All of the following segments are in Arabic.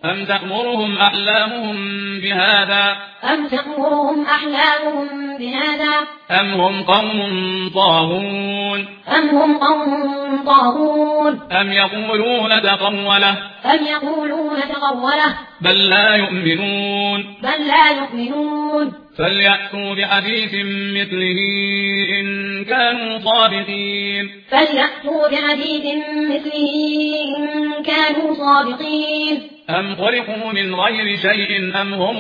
أم تأمرهم أحلامهم بهذا أم هم قوم طاغون أم يقولون تقوله بل لا يؤمنون فليأتوا بحديث مثله إن كانوا صادقين أم خلقوا من غير شيء أم هم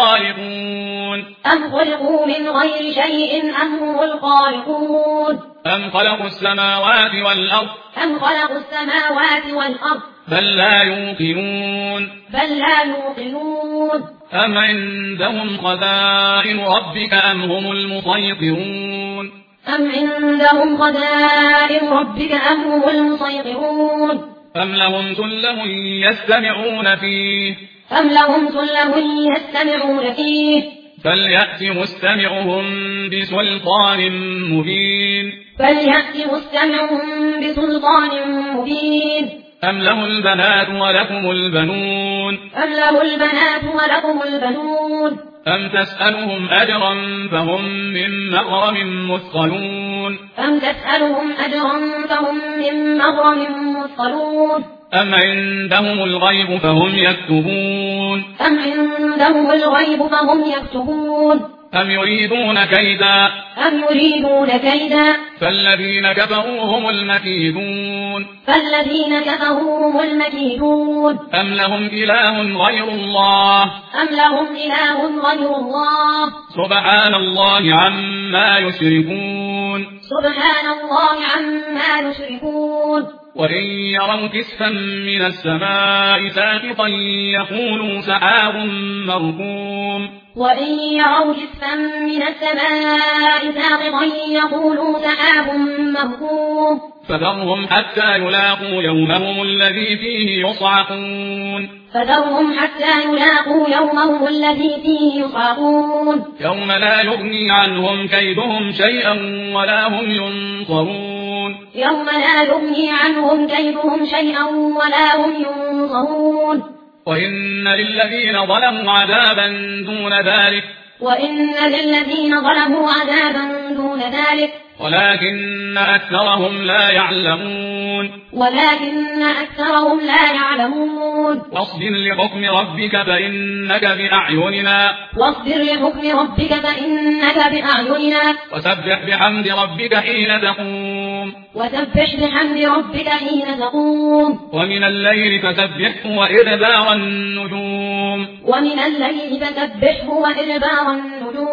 الخالقون أم خلقوا السماوات والأرض بل لا يوقنون أم عندهم خزائن ربك أم هم المسيطرون أم لهم سلم يستمعون فيه فليأت مستمعهم بسلطان مبين أم له البنات ولكم البنون أم تسألهم أجرا فهم من مغرم مثقلون أم عندهم الغيب فهم يكتبون أم يريدون كيدا فالذين كفروا هم المكيدون أم لهم إله غير الله سبحان الله عما يشركون وإن يروا كسفا من السماء ساقطا يقولوا سحاب مركوم فذرهم حتى يلاقوا يومهم الذي فيه يصعقون يوم لا يغني عنهم كيدهم شيئا ولا هم ينصرون وإن للذين ظلموا عذابا دون ذلك ولكن أكثرهم لا يعلمون واصبر لحكم ربك فإنك بأعيننا وسبح بحمد ربك حين تقوم ومن الليل فسبحه وإدبار النجوم